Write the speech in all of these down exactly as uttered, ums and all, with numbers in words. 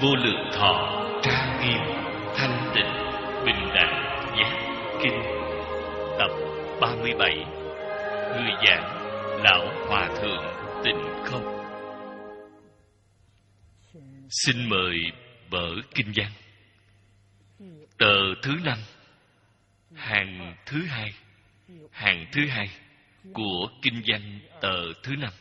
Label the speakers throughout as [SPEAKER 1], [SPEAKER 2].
[SPEAKER 1] Vô Lượng Thọ trang nghiêm thanh tịnh bình đẳng giác kinh tập ba mươi bảy. Người giảng Lão Hòa Thượng Tịnh Không. Xin mời mở kinh văn. Tờ thứ năm, hàng thứ hai, hàng thứ hai của kinh văn tờ thứ năm.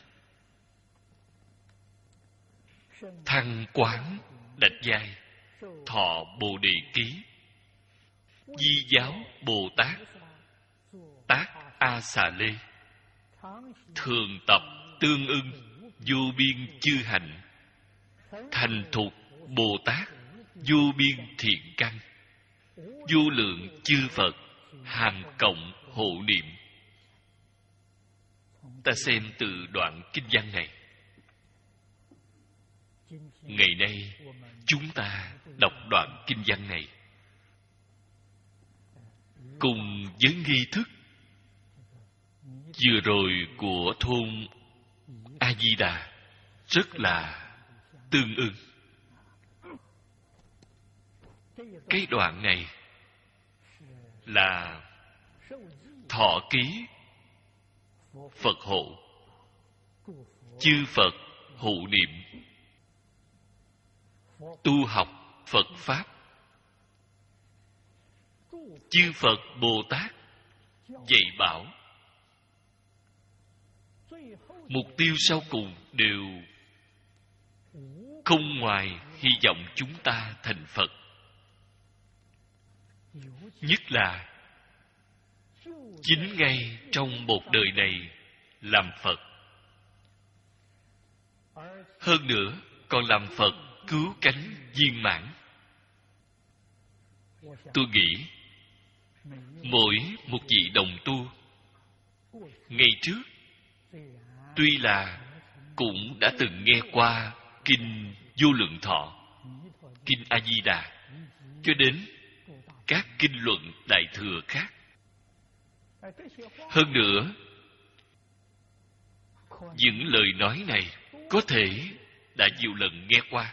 [SPEAKER 1] Thăng Quán Đạch Giai Thọ Bồ Đề Ký Di Giáo Bồ Tát Tác A Xà Lê Thường Tập Tương Ưng Vô Biên Chư Hạnh Thành Thục Bồ Tát Vô Biên Thiện Căn Vô Lượng Chư Phật Hàm Cộng Hộ Niệm. Ta xem từ đoạn kinh văn này. Ngày nay chúng ta đọc đoạn kinh văn này cùng với nghi thức vừa rồi của thôn A Di Đà rất là tương ưng. Cái đoạn này là thọ ký Phật hộ, chư Phật hộ niệm, tu học Phật Pháp, chư Phật Bồ Tát dạy bảo. Mục tiêu sau cùng đều không ngoài hy vọng chúng ta thành Phật. Nhất là chính ngay trong một đời này làm Phật. Hơn nữa còn làm Phật cứu cánh viên mãn. Tôi nghĩ mỗi một vị đồng tu ngày trước tuy là cũng đã từng nghe qua kinh Vô Lượng Thọ, kinh A Di Đà, cho đến các kinh luận đại thừa khác. Hơn nữa, những lời nói này có thể đã nhiều lần nghe qua,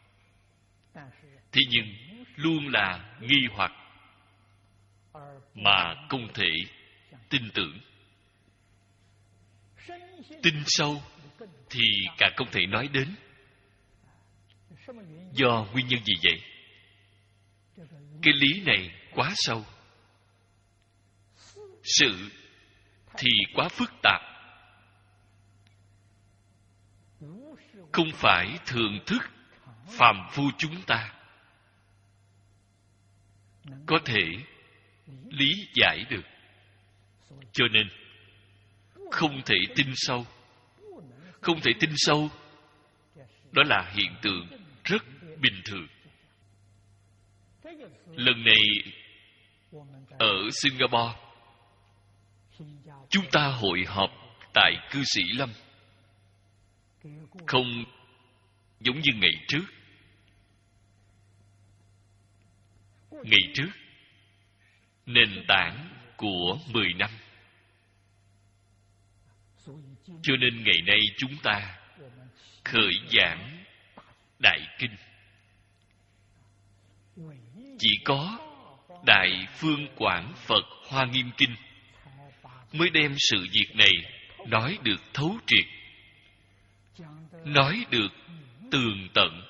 [SPEAKER 1] thế nhưng luôn là nghi hoặc mà không thể tin tưởng. Tin sâu thì càng không thể nói đến. Do nguyên nhân gì vậy? Cái lý này quá sâu, sự thì quá phức tạp, không phải thường thức phàm phu chúng ta có thể lý giải được. Cho nên không thể tin sâu. Không thể tin sâu, đó là hiện tượng rất bình thường. Lần này ở Singapore, chúng ta hội họp tại cư sĩ Lâm. Không giống như ngày trước. Ngày trước, nền tảng của mười năm. Cho nên ngày nay chúng ta khởi giảng Đại Kinh. Chỉ có Đại Phương Quảng Phật Hoa Nghiêm Kinh mới đem sự việc này nói được thấu triệt, nói được tường tận.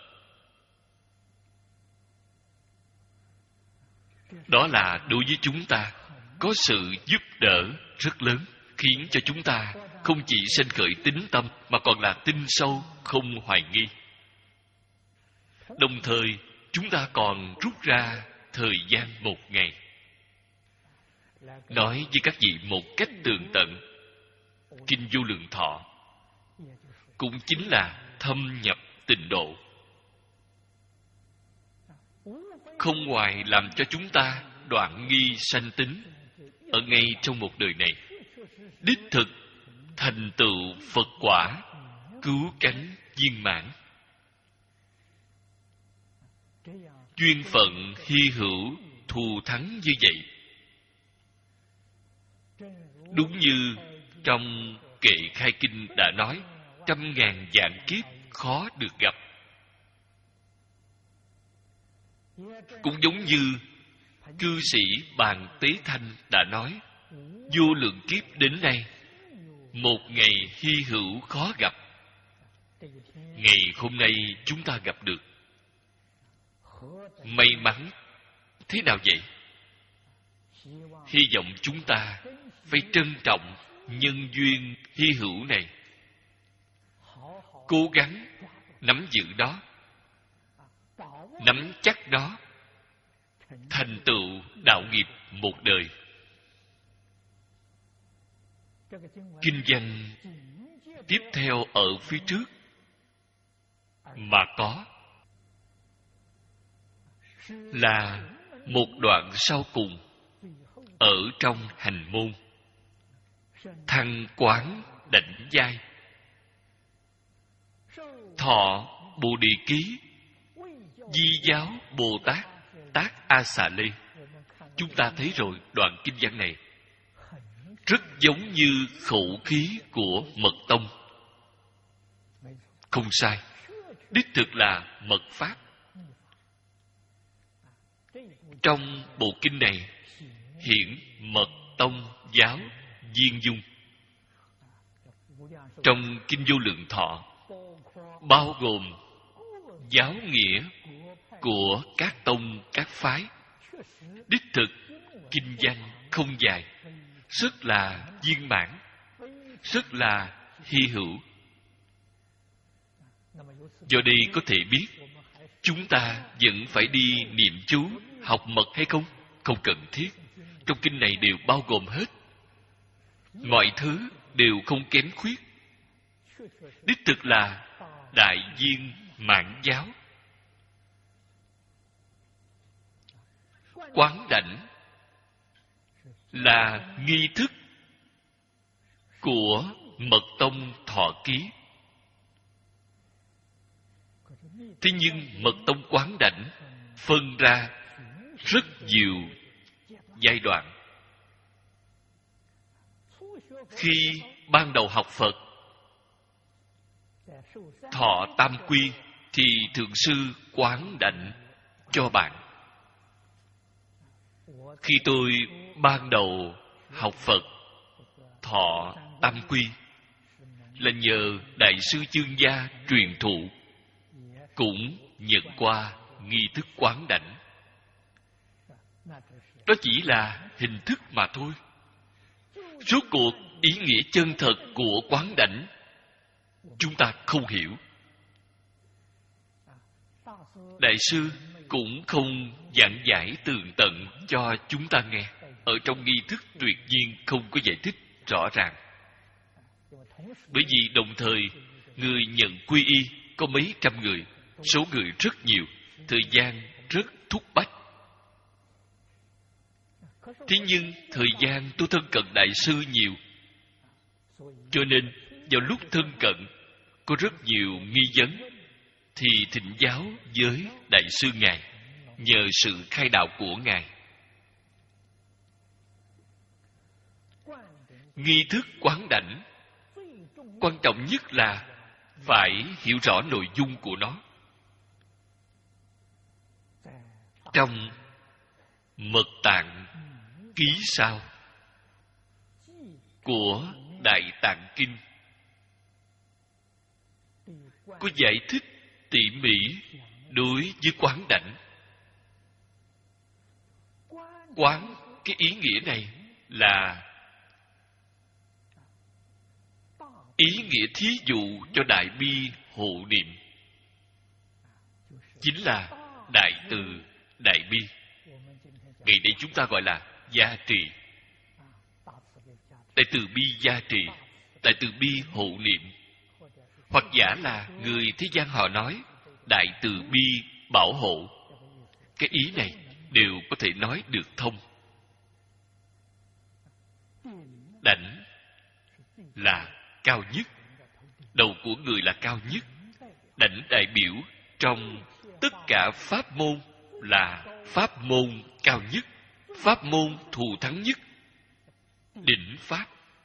[SPEAKER 1] Đó là đối với chúng ta có sự giúp đỡ rất lớn, khiến cho chúng ta không chỉ sanh khởi tín tâm mà còn là tin sâu, không hoài nghi. Đồng thời chúng ta còn rút ra thời gian một ngày nói với các vị một cách tường tận kinh Vô Lượng Thọ, cũng chính là thâm nhập tịnh độ, không ngoài làm cho chúng ta đoạn nghi sanh tính ở ngay trong một đời này, đích thực thành tựu Phật quả, cứu cánh viên mãn. Duyên phận hy hữu thù thắng như vậy, đúng như trong kệ khai kinh đã nói, trăm ngàn vạn kiếp khó được gặp. Cũng giống như cư sĩ Bàn Tế Thanh đã nói, vô lượng kiếp đến nay, một ngày hy hữu khó gặp. Ngày hôm nay chúng ta gặp được. May mắn thế nào vậy? Hy vọng chúng ta phải trân trọng nhân duyên hy hữu này, cố gắng nắm giữ đó, nắm chắc nó, thành tựu đạo nghiệp một đời. Kinh văn tiếp theo ở phía trước mà có là một đoạn sau cùng ở trong hành môn. Thăng quán đảnh giai, thọ Bồ Đề Ký, Di Giáo Bồ Tát, Tác A Xà Lê. Chúng ta thấy rồi, đoạn kinh văn này rất giống như khẩu khí của Mật Tông. Không sai, đích thực là mật pháp. Trong bộ kinh này hiển Mật Tông giáo viên dung. Trong kinh Vô Lượng Thọ bao gồm giáo nghĩa của các tông các phái. Đích thực kinh văn không dài, rất là viên mãn, rất là hy hữu. Do đây có thể biết chúng ta vẫn phải đi niệm chú, học mật hay không? Không cần thiết. Trong kinh này đều bao gồm hết. Mọi thứ đều không kém khuyết. Đích thực là đại viên mãn giáo. Quán đảnh là nghi thức của Mật Tông Thọ Ký. Thế nhưng Mật Tông quán đảnh phân ra rất nhiều giai đoạn. Khi ban đầu học Phật, thọ tam quy, thì thượng sư quán đảnh cho bạn. Khi tôi ban đầu học Phật, thọ tam quy, là nhờ Đại sư Chương Gia truyền thụ, cũng nhận qua nghi thức quán đảnh. Đó chỉ là hình thức mà thôi. Rốt cuộc ý nghĩa chân thật của quán đảnh chúng ta không hiểu. Đại sư cũng không giảng giải tường tận cho chúng ta nghe. Ở trong nghi thức tuyệt nhiên không có giải thích rõ ràng. Bởi vì đồng thời người nhận quy y có mấy trăm người, số người rất nhiều, thời gian rất thúc bách. Thế nhưng thời gian tôi thân cận Đại sư nhiều, cho nên vào lúc thân cận có rất nhiều nghi vấn, thì thỉnh giáo với Đại sư Ngài, nhờ sự khai đạo của Ngài. Nghi thức quán đảnh quan trọng nhất là phải hiểu rõ nội dung của nó. Trong Mật Tạng Ký Sao của Đại Tạng Kinh có giải thích tỉ mỉ đối với quán đảnh. Quán, cái ý nghĩa này là ý nghĩa thí dụ cho đại bi hộ niệm, chính là đại từ đại bi. Ngày nay chúng ta gọi là gia trì. Đại từ bi gia trì, đại từ bi hộ niệm, hoặc giả là người thế gian họ nói đại từ bi bảo hộ. Cái ý này đều có thể nói được thông. Đảnh là cao nhất, đầu của người là cao nhất. Đảnh đại biểu trong tất cả pháp môn là pháp môn cao nhất, pháp môn thù thắng nhất, đỉnh pháp.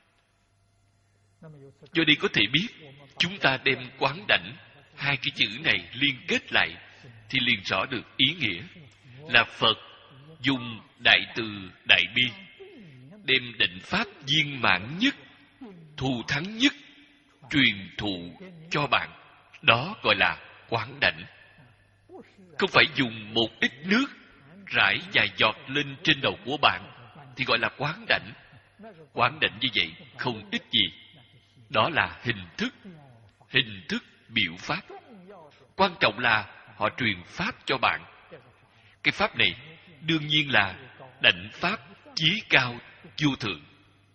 [SPEAKER 1] Do đây có thể biết, chúng ta đem quán đảnh hai cái chữ này liên kết lại thì liền rõ được ý nghĩa. là Phật dùng đại từ đại bi, đem định pháp viên mãn nhất, thù thắng nhất truyền thụ cho bạn. Đó gọi là quán đảnh. Không phải dùng một ít nước rải vài giọt lên trên đầu của bạn thì gọi là quán đảnh. Quán đảnh như vậy không ít gì. Đó là hình thức, hình thức biểu pháp. Quan trọng là họ truyền pháp cho bạn. Cái pháp này đương nhiên là đảnh pháp chí cao vô thượng.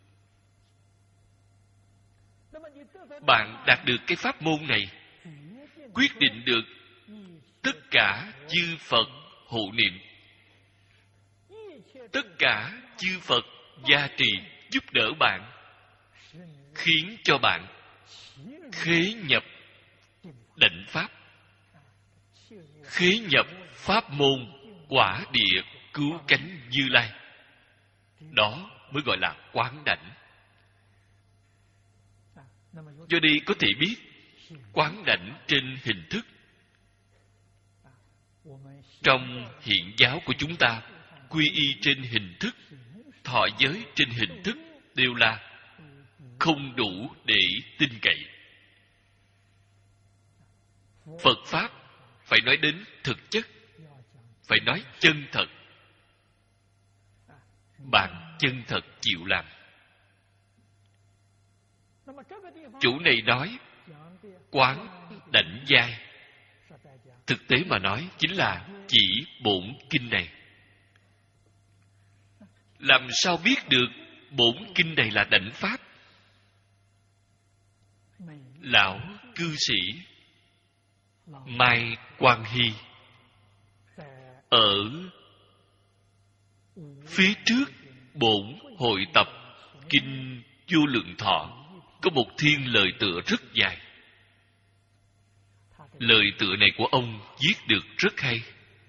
[SPEAKER 1] Bạn đạt được cái pháp môn này, quyết định được tất cả chư Phật hộ niệm, tất cả chư Phật gia trì giúp đỡ bạn, khiến cho bạn khế nhập đảnh pháp, khế nhập pháp môn quả địa cứu cánh Như Lai. Đó mới gọi là quán đảnh. Do đây có thể biết quán đảnh trên hình thức. Trong hiện giáo của chúng ta, quy y trên hình thức, thọ giới trên hình thức đều là không đủ để tin cậy. Phật Pháp phải nói đến thực chất, phải nói chân thật. Bạn chân thật chịu làm. Chủ này nói quán đảnh giai, thực tế mà nói chính là chỉ bổn kinh này. Làm sao biết được bổn kinh này là đảnh pháp? Lão cư sĩ Mai Quang Hy ở phía trước bổn hội tập kinh Vô Lượng Thọ có một thiên lời tựa rất dài. Lời tựa này của ông viết được rất hay.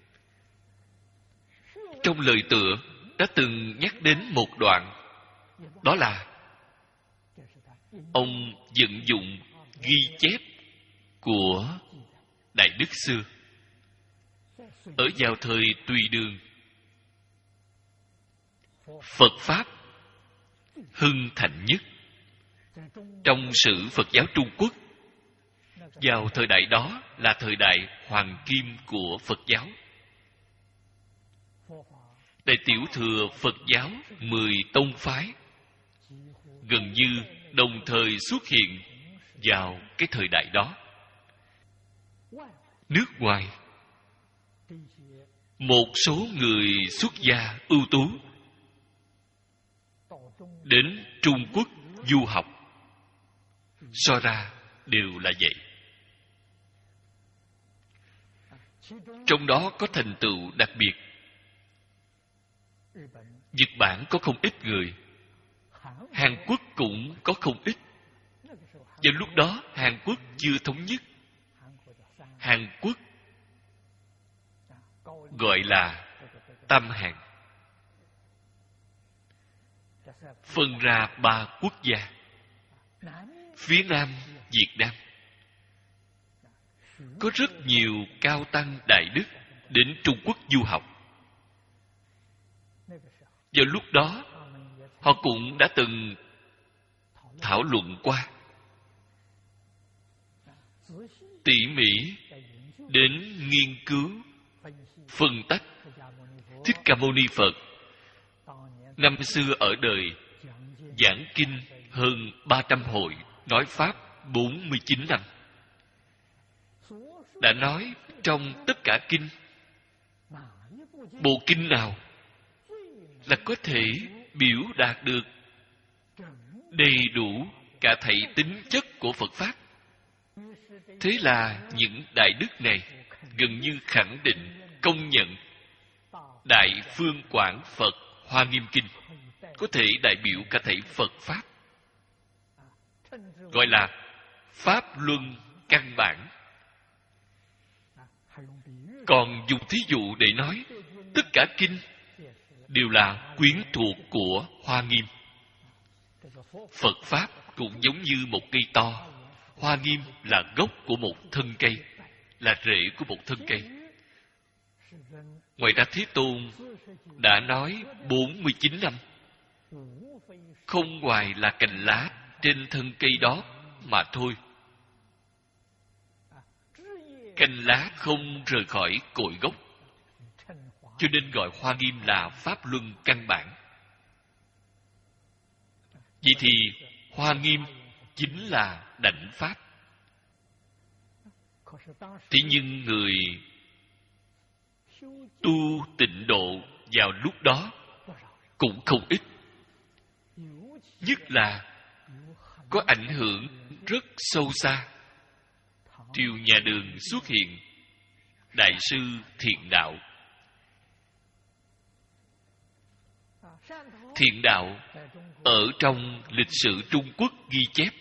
[SPEAKER 1] Trong lời tựa đã từng nhắc đến một đoạn, đó là ông vận dụng ghi chép của Đại Đức xưa. Ở vào thời Tùy Đường, Phật Pháp hưng thịnh nhất. Trong sử Phật giáo Trung Quốc, vào thời đại đó là thời đại hoàng kim của Phật giáo. Đại tiểu thừa Phật giáo mười tông phái gần như đồng thời xuất hiện vào cái thời đại đó. Nước ngoài, một số người xuất gia ưu tú đến Trung Quốc du học, so ra đều là vậy. Trong đó có thành tựu đặc biệt. Nhật Bản có không ít người, Hàn Quốc cũng có không ít. Vào lúc đó Hàn Quốc chưa thống nhất. Hàn Quốc gọi là Tam Hàn, phân ra ba quốc gia. Phía Nam Việt Nam có rất nhiều cao tăng đại đức đến Trung Quốc du học. Vào lúc đó họ cũng đã từng thảo luận qua, tỉ mỉ đến nghiên cứu phân tích Thích Ca Mâu Ni Phật năm xưa ở đời giảng kinh hơn ba trăm hội, nói pháp bốn mươi chín năm. Đã nói trong tất cả kinh, bộ kinh nào là có thể biểu đạt được đầy đủ cả thảy tính chất của Phật Pháp. Thế là những đại đức này gần như khẳng định, công nhận Đại Phương Quảng Phật Hoa Nghiêm Kinh có thể đại biểu cả thảy Phật Pháp, gọi là Pháp Luân Căn Bản. Còn dùng thí dụ để nói, tất cả kinh đều là quyến thuộc của Hoa Nghiêm. Phật Pháp cũng giống như một cây to, Hoa Nghiêm là gốc của một thân cây, là rễ của một thân cây. Ngoài ra Thế Tôn đã nói bốn mươi chín năm, không ngoài là cành lá trên thân cây đó mà thôi. Cành lá không rời khỏi cội gốc, cho nên gọi Hoa Nghiêm là pháp luân căn bản. Vậy thì Hoa Nghiêm chính là đảnh pháp. Thế nhưng người tu tịnh độ vào lúc đó cũng không ít. Nhất là có ảnh hưởng rất sâu xa. Triều Nhà Đường xuất hiện Đại sư Thiện Đạo. Thiện Đạo ở trong lịch sử Trung Quốc ghi chép,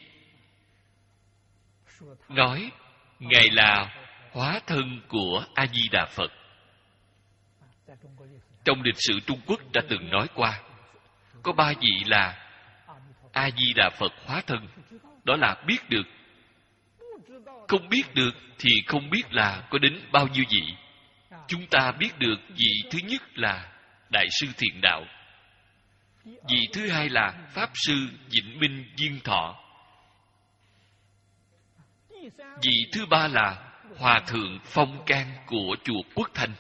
[SPEAKER 1] nói Ngài là hóa thân của A-di-đà Phật. Trong lịch sử Trung Quốc đã từng nói qua, có ba vị là A-di-đà Phật hóa thân. Đó là biết được. Không biết được thì không biết là có đến bao nhiêu vị. Chúng ta biết được vị thứ nhất là Đại sư Thiện Đạo. Vị thứ hai là Pháp sư Vĩnh Minh Diên Thọ. Vị thứ ba là Hòa thượng Phong Can của chùa Quốc Thanh.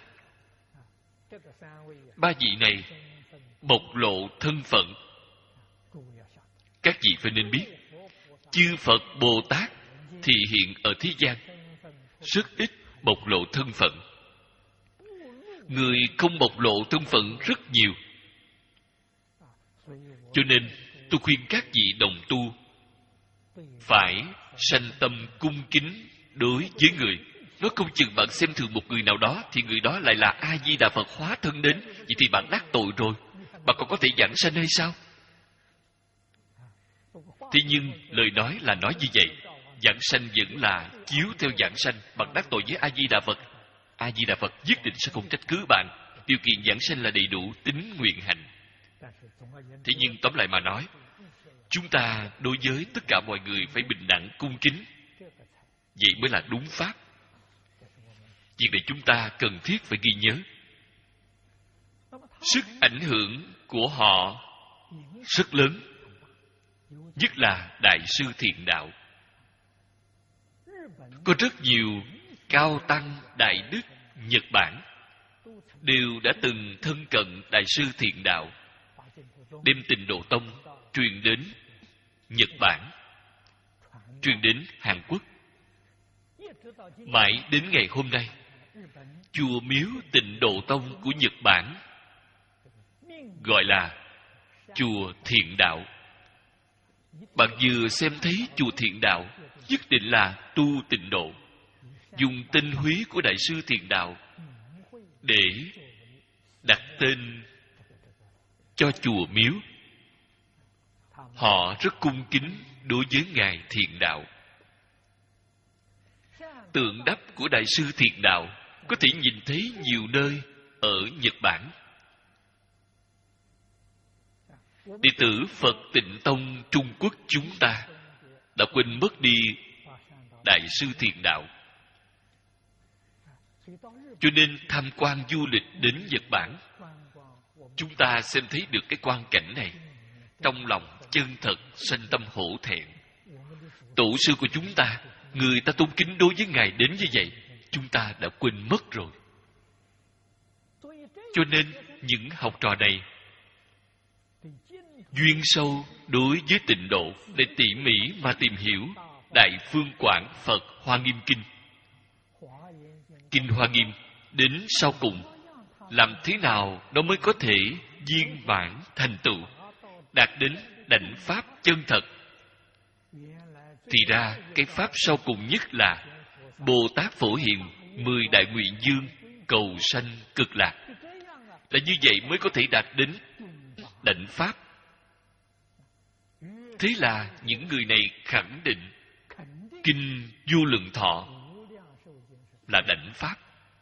[SPEAKER 1] Ba vị này bộc lộ thân phận. Các vị phải nên biết, chư Phật Bồ Tát thì hiện ở thế gian rất ít bộc lộ thân phận. Người không bộc lộ thân phận rất nhiều. Cho nên tôi khuyên các vị đồng tu phải sanh tâm cung kính đối với người. Nói không chừng bạn xem thường một người nào đó thì người đó lại là A-di-đà Phật hóa thân đến. Vậy thì bạn đắc tội rồi. Bạn còn có thể giảng sanh hay sao? Thế nhưng lời nói là nói như vậy. Giảng sanh vẫn là chiếu theo giảng sanh. Bạn đắc tội với A-di-đà Phật, A-di-đà Phật nhất định sẽ không trách cứ bạn. Điều kiện giảng sanh là đầy đủ tín nguyện hành. Thế nhưng tóm lại mà nói, chúng ta đối với tất cả mọi người phải bình đẳng cung kính. Vậy mới là đúng pháp. Việc này chúng ta cần thiết phải ghi nhớ. Sức ảnh hưởng của họ rất lớn, nhất là Đại sư Thiện Đạo. Có rất nhiều cao tăng đại đức Nhật Bản đều đã từng thân cận Đại sư Thiện Đạo, đem Tịnh Độ Tông truyền đến Nhật Bản, truyền đến Hàn Quốc. Mãi đến ngày hôm nay, chùa miếu Tịnh Độ Tông của Nhật Bản gọi là chùa Thiện Đạo. Bạn vừa xem thấy chùa Thiện Đạo, nhất định là tu tịnh độ, dùng tinh túy của Đại sư Thiện Đạo để đặt tên cho chùa miếu. Họ rất cung kính đối với Ngài Thiện Đạo. Tượng đắp của Đại sư Thiện Đạo có thể nhìn thấy nhiều nơi ở Nhật Bản. Đệ tử Phật Tịnh Tông Trung Quốc chúng ta đã quên mất đi Đại sư Thiện Đạo. Cho nên tham quan du lịch đến Nhật Bản, chúng ta xem thấy được cái quang cảnh này, trong lòng chân thật sanh tâm hổ thẹn. Tổ sư của chúng ta, người ta tôn kính đối với Ngài đến như vậy, chúng ta đã quên mất rồi. Cho nên những học trò này duyên sâu đối với tịnh độ để tỉ mỉ mà tìm hiểu Đại Phương Quảng Phật Hoa Nghiêm Kinh. Kinh Hoa Nghiêm đến sau cùng, làm thế nào nó mới có thể viên mãn thành tựu, đạt đến đảnh pháp chân thật? Thì ra cái pháp sau cùng nhất là Bồ Tát Phổ Hiền mười đại nguyện dương cầu sanh cực lạc. Là như vậy mới có thể đạt đến đảnh pháp. Thế là những người này khẳng định Kinh Vô Lượng Thọ là đảnh pháp.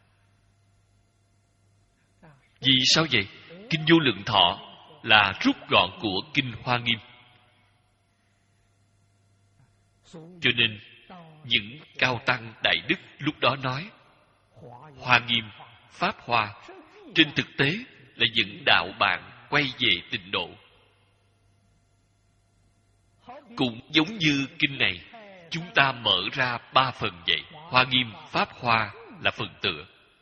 [SPEAKER 1] Vì sao vậy? Kinh Vô Lượng Thọ là rút gọn của Kinh Hoa Nghiêm. Cho nên những cao tăng đại đức lúc đó nói Hoa Nghiêm, Pháp Hoa trên thực tế là dẫn đạo bạn quay về tịnh độ. Cũng giống như kinh này, chúng ta mở ra ba phần vậy. Hoa Nghiêm, Pháp Hoa là phần tựa.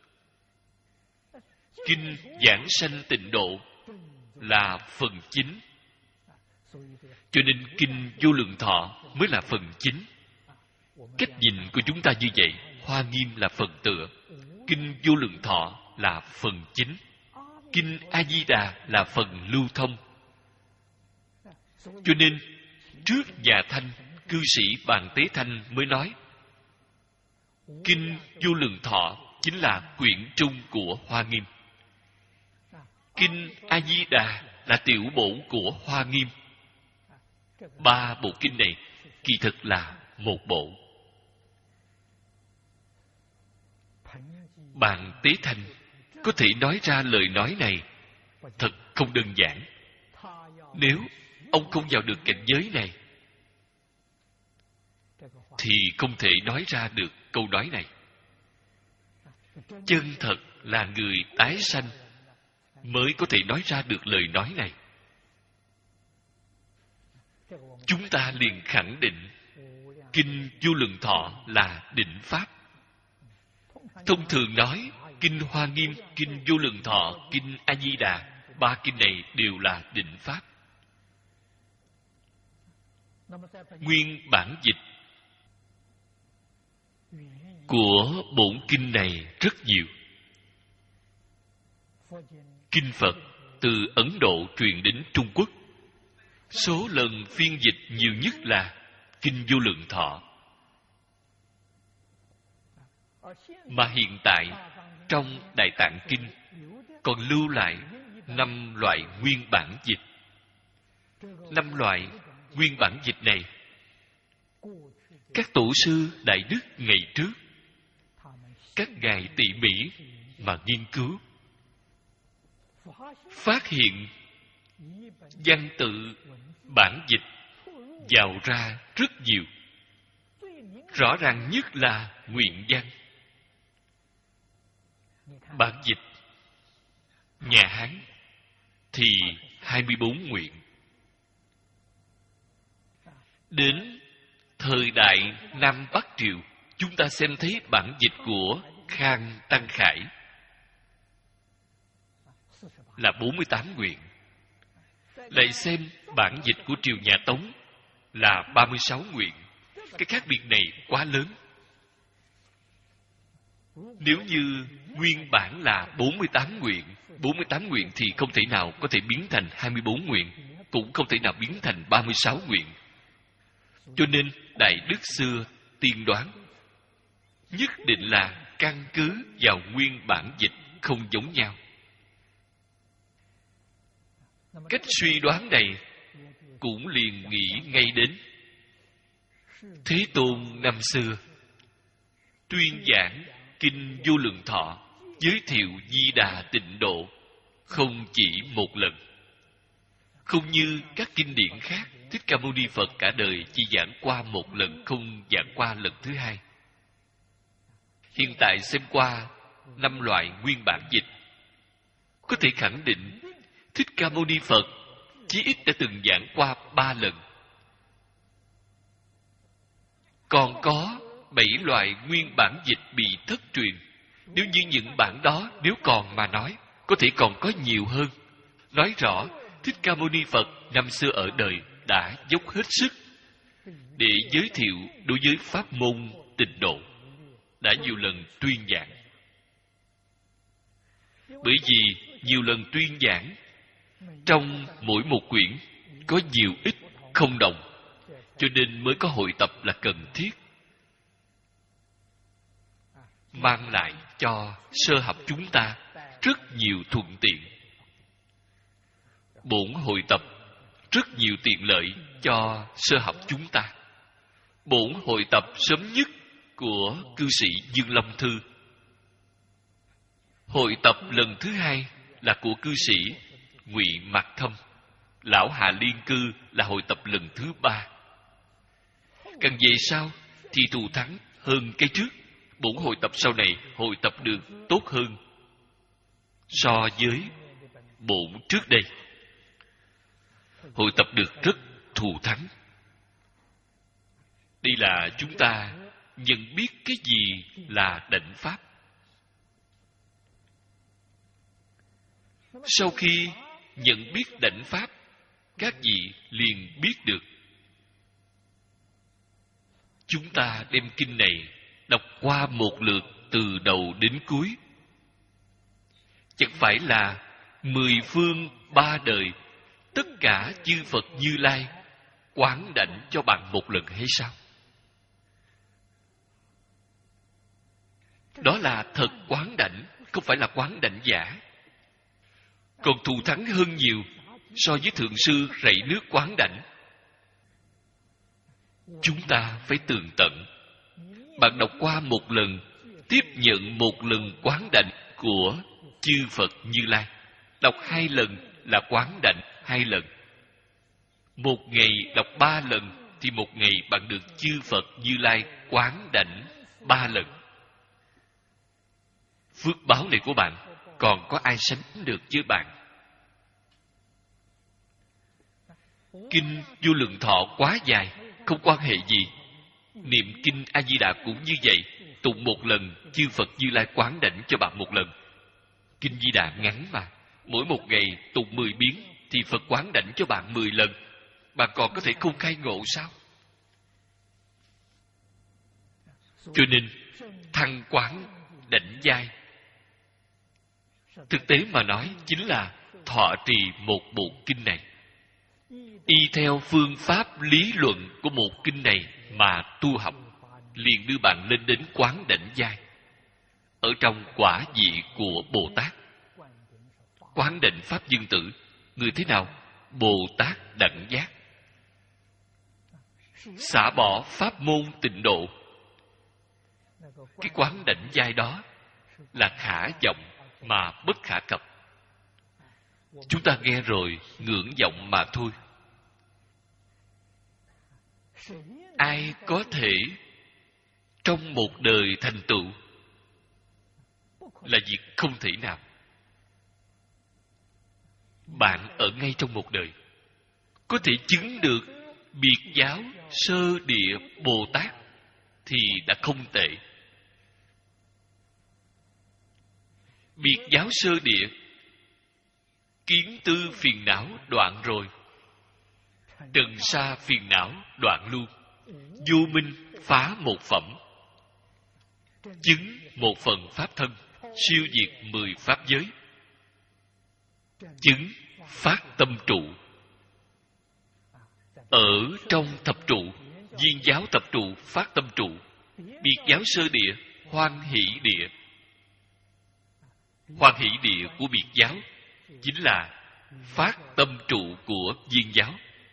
[SPEAKER 1] Kinh Giảng Sanh Tịnh Độ là phần chính. Cho nên Kinh Vô Lượng Thọ mới là phần chính. Cách nhìn của chúng ta như vậy, Hoa Nghiêm là phần tựa, Kinh Vô Lượng Thọ là phần chính, Kinh A Di Đà là phần lưu thông. Cho nên trước nhà Thanh, cư sĩ Bàn Tế Thanh mới nói Kinh Vô Lượng Thọ chính là quyển trung của Hoa Nghiêm. Kinh A Di Đà là tiểu bổ của Hoa Nghiêm. Ba bộ kinh này kỳ thực là một bộ. Bạn Tế Thanh có thể nói ra lời nói này thật không đơn giản. Nếu ông không vào được cảnh giới này thì không thể nói ra được câu nói này. Chân thật là người tái sanh mới có thể nói ra được lời nói này. Chúng ta liền khẳng định Kinh Vô Lượng Thọ là định pháp. Thông thường nói Kinh Hoa Nghiêm, Kinh Vô Lượng Thọ, Kinh A Di Đà, ba kinh này đều là định pháp. Nguyên bản dịch của bổn kinh này rất nhiều. Kinh Phật từ Ấn Độ truyền đến Trung Quốc, số lần phiên dịch nhiều nhất là Kinh Vô Lượng Thọ. Mà hiện tại trong Đại Tạng Kinh còn lưu lại năm loại nguyên bản dịch. Năm loại nguyên bản dịch này, các tổ sư Đại Đức ngày trước các ngài tỉ mỉ mà nghiên cứu, phát hiện văn tự bản dịch vào ra rất nhiều. Rõ ràng nhất là nguyện văn. Bản dịch nhà Hán thì hai mươi bốn nguyện. Đến thời đại Nam Bắc Triều, chúng ta xem thấy bản dịch của Khang Tăng Khải là bốn mươi tám nguyện. Lại xem bản dịch của triều nhà Tống là ba mươi sáu nguyện. Cái khác biệt này quá lớn. Nếu như nguyên bản là bốn mươi tám nguyện, bốn mươi tám nguyện thì không thể nào có thể biến thành hai mươi bốn nguyện, cũng không thể nào biến thành ba mươi sáu nguyện. Cho nên Đại Đức xưa tiên đoán nhất định là căn cứ vào nguyên bản dịch không giống nhau. Cách suy đoán này cũng liền nghĩ ngay đến Thế Tôn năm xưa tuyên giảng Kinh Vô Lượng Thọ, giới thiệu Di Đà Tịnh Độ không chỉ một lần. Không như các kinh điển khác, Thích Ca Mâu Ni Phật cả đời chỉ giảng qua một lần, không giảng qua lần thứ hai. Hiện tại xem qua năm loại nguyên bản dịch, có thể khẳng định Thích Ca Mâu Ni Phật chí ít đã từng giảng qua ba lần. Còn có bảy loại nguyên bản dịch bị thất truyền. Nếu như những bản đó nếu còn mà nói, có thể còn có nhiều hơn. Nói rõ Thích Ca Mâu Ni Phật năm xưa ở đời đã dốc hết sức để giới thiệu đối với pháp môn Tịnh Độ, đã nhiều lần tuyên giảng. Bởi vì nhiều lần tuyên giảng, trong mỗi một quyển có nhiều ít không đồng, cho nên mới có hội tập là cần thiết, mang lại cho sơ học chúng ta rất nhiều thuận tiện. Bổn hội tập rất nhiều tiện lợi cho sơ học chúng ta. Bổn hội tập sớm nhất của cư sĩ Dương Long Thư. Hội tập lần thứ hai là của cư sĩ Ngụy Mạc Thâm. Lão Hạ Liên Cư là hội tập lần thứ ba. Càng về sau thì thù thắng hơn cái trước. Bổn hội tập sau này hội tập được tốt hơn. so với bộ trước đây. Hội tập được rất thù thắng. Đây là chúng ta nhận biết cái gì là đảnh pháp. Sau khi nhận biết đảnh pháp, các vị liền biết được chúng ta đem kinh này đọc qua một lượt từ đầu đến cuối, chẳng phải là mười phương ba đời tất cả chư Phật Như Lai quán đảnh cho bạn một lần hay sao? Đó là thật quán đảnh, không phải là quán đảnh giả. Còn thù thắng hơn nhiều so với thượng sư rảy nước quán đảnh. Chúng ta phải tường tận. Bạn đọc qua một lần, tiếp nhận một lần quán đảnh của chư Phật Như Lai. Đọc hai lần là quán đảnh hai lần. Một ngày đọc ba lần thì một ngày bạn được chư Phật Như Lai quán đảnh ba lần. Phước báo này của bạn còn có ai sánh được với bạn? Kinh Vô Lượng Thọ quá dài, không quan hệ gì. Niệm kinh A Di Đà cũng như vậy, tụng một lần chư Phật Như Lai quán đảnh cho bạn một lần. Kinh Di Đà ngắn mà, mỗi một ngày tụng mười biến thì Phật quán đảnh cho bạn mười lần. Bạn còn có thể không khai ngộ sao? Cho nên thăng quán đảnh giai, thực tế mà nói chính là thọ trì một bộ kinh này, y theo phương pháp lý luận của một kinh này mà tu học, liền đưa bạn lên đến quán đảnh giai. Ở trong quả vị của Bồ Tát, quán đảnh pháp dương tử, người thế nào? Bồ Tát đẳng giác. Xả bỏ pháp môn tịnh độ, cái quán đảnh giai đó là khả vọng mà bất khả cập. Chúng ta nghe rồi ngưỡng vọng mà thôi. Ai có thể trong một đời thành tựu là việc không thể nào. Bạn ở ngay trong một đời có thể chứng được biệt giáo sơ địa Bồ Tát thì đã không tệ. Biệt giáo sơ địa, kiến tư phiền não đoạn rồi, trần sa phiền não đoạn luôn, vô minh phá một phẩm, chứng một phần pháp thân, siêu diệt mười pháp giới, chứng phát tâm trụ. Ở trong thập trụ, viên giáo thập trụ phát tâm trụ, biệt giáo sơ địa hoan hỷ địa. Hoan hỷ địa của biệt giáo chính là phát tâm trụ của viên giáo.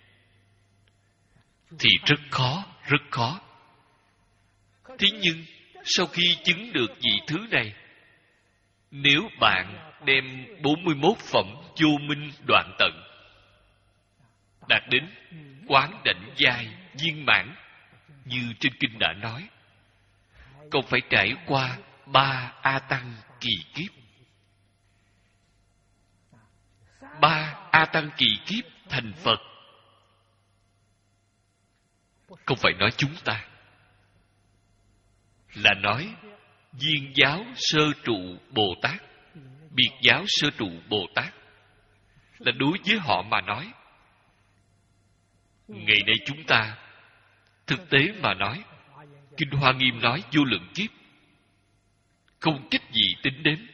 [SPEAKER 1] Thì rất khó, rất khó. Thế nhưng sau khi chứng được vị thứ này, nếu bạn đem bốn mươi mốt phẩm vô minh đoạn tận, đạt đến quán đảnh giai viên mãn, như trên kinh đã nói, còn phải trải qua ba A Tăng kỳ kiếp. Ba A Tăng kỳ kiếp thành Phật. Không phải nói chúng ta, là nói viên giáo sơ trụ Bồ Tát, biệt giáo sơ trụ Bồ Tát, là đối với họ mà nói. Ngày nay chúng ta thực tế mà nói, Kinh Hoa Nghiêm nói vô lượng kiếp, không cách gì tính đến.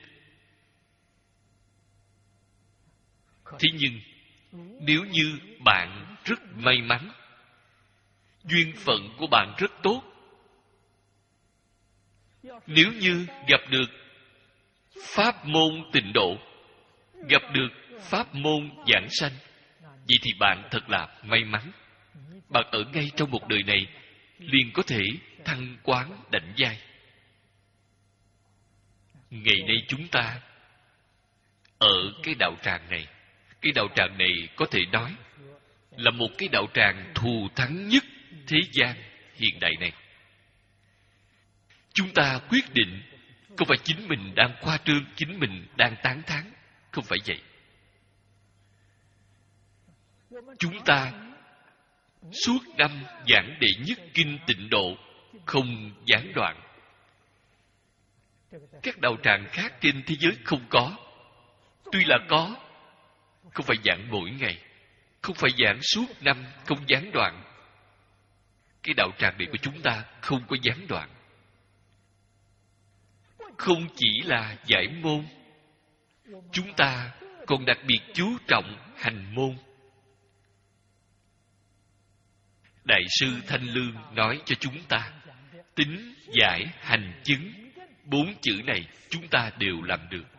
[SPEAKER 1] Thế nhưng nếu như bạn rất may mắn, duyên phận của bạn rất tốt, nếu như gặp được pháp môn tịnh độ, gặp được pháp môn giảng sanh, vậy thì bạn thật là may mắn. Bạn ở ngay trong một đời này liền có thể thăng quán đảnh giai. Ngày nay chúng ta ở cái đạo tràng này, cái đạo tràng này có thể nói là một cái đạo tràng thù thắng nhất thế gian hiện đại này. Chúng ta quyết định Không phải chính mình đang khoa trương, chính mình đang tán thán. Không phải vậy. Chúng ta suốt năm giảng đệ nhất kinh Tịnh Độ, không gián đoạn. Các đạo tràng khác trên thế giới không có. Tuy là có, không phải giảng mỗi ngày, không phải giảng suốt năm, không gián đoạn. Cái đạo tràng này của chúng ta không có gián đoạn. Không chỉ là giải môn, chúng ta còn đặc biệt chú trọng hành môn. Đại sư Thanh Lương nói cho chúng ta, tín, giải, hành, chứng, bốn chữ này chúng ta đều làm được.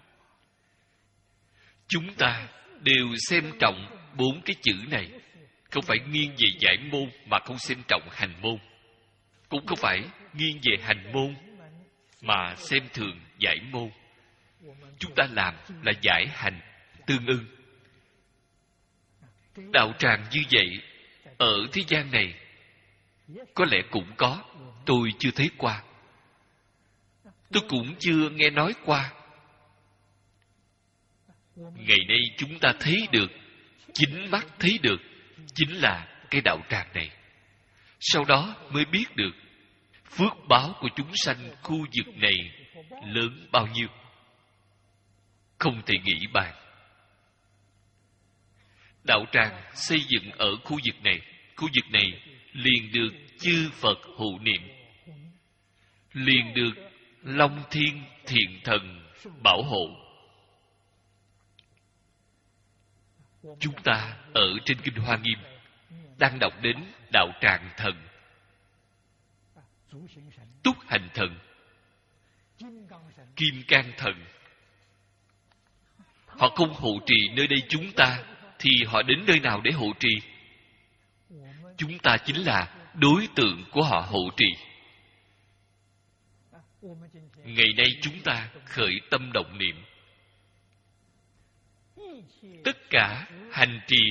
[SPEAKER 1] Chúng ta đều xem trọng bốn cái chữ này. Không phải nghiêng về giải môn mà không xem trọng hành môn. Cũng không phải nghiêng về hành môn mà xem thường giải môn. Chúng ta làm là giải hành, tương ưng. Đạo tràng như vậy, ở thế gian này, có lẽ cũng có, tôi chưa thấy qua. Tôi cũng chưa nghe nói qua. Ngày nay chúng ta thấy được, chính mắt thấy được, chính là cái đạo tràng này. Sau đó mới biết được phước báo của chúng sanh khu vực này lớn bao nhiêu. Không thể nghĩ bàn. Đạo tràng xây dựng ở khu vực này, khu vực này liền được chư Phật hộ niệm, liền được Long Thiên Thiện Thần bảo hộ. Chúng ta ở trên Kinh Hoa Nghiêm đang đọc đến đạo tràng thần, Túc Hành Thần, Kim Cang Thần. Họ không hộ trì nơi đây chúng ta, thì họ đến nơi nào để hộ trì? Chúng ta chính là đối tượng của họ hộ trì. Ngày nay chúng ta khởi tâm động niệm, tất cả hành trì